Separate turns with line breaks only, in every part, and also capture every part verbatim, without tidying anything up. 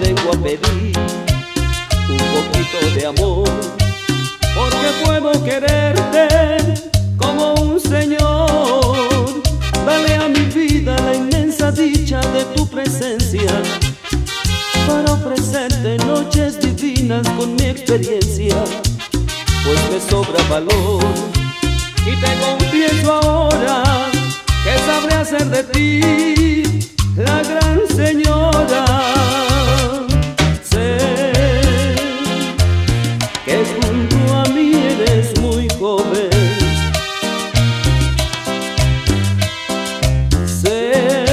vengo a pedir un poquito de amor, porque puedo quererte como un señor. Dale a mi vida la inmensa dicha de tu presencia, para ofrecerte noches divinas con mi experiencia, pues me sobra valor y te confieso ahora que sabré hacer de ti la gran señora. Sé que junto a mí eres muy joven, sé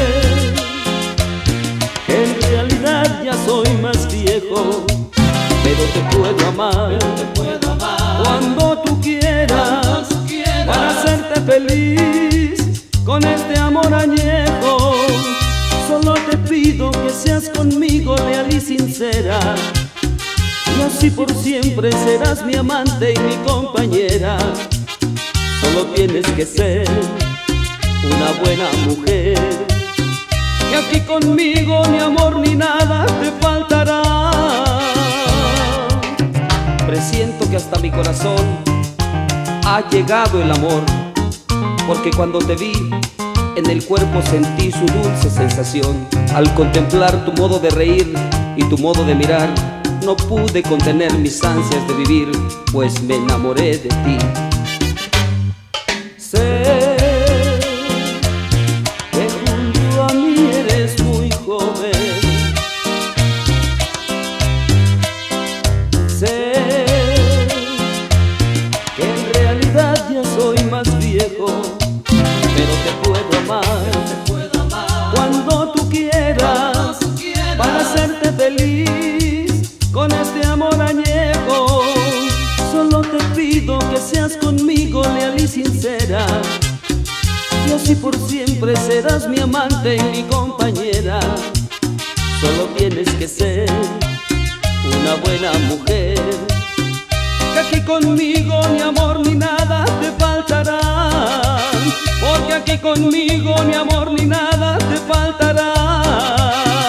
que en realidad ya soy más viejo, pero te puedo amar, te puedo amar cuando tú quieras, cuando tú quieras, para hacerte feliz con este amor añejo. Solo te pido que seas conmigo leal y sincera, y así por siempre serás mi amante y mi compañera. Solo tienes que ser una buena mujer, que aquí conmigo ni amor ni nada te faltará. Presiento que hasta mi corazón ha llegado el amor, porque cuando te vi en el cuerpo sentí su dulce sensación. Al contemplar tu modo de reír y tu modo de mirar, no pude contener mis ansias de vivir, pues me enamoré de ti. Sé que junto a mí eres muy joven, sé que en realidad ya soy más viejo, pero te puedo amar, te puedo amar cuando tú quieras, cuando tú quieras, para hacerte feliz con este amor añejo. Solo te pido que seas conmigo leal y sincera, y así por siempre serás mi amante y mi compañera. Solo tienes que ser una buena mujer, que aquí conmigo ni amor ni nada te faltará, porque aquí conmigo ni amor ni nada te faltará.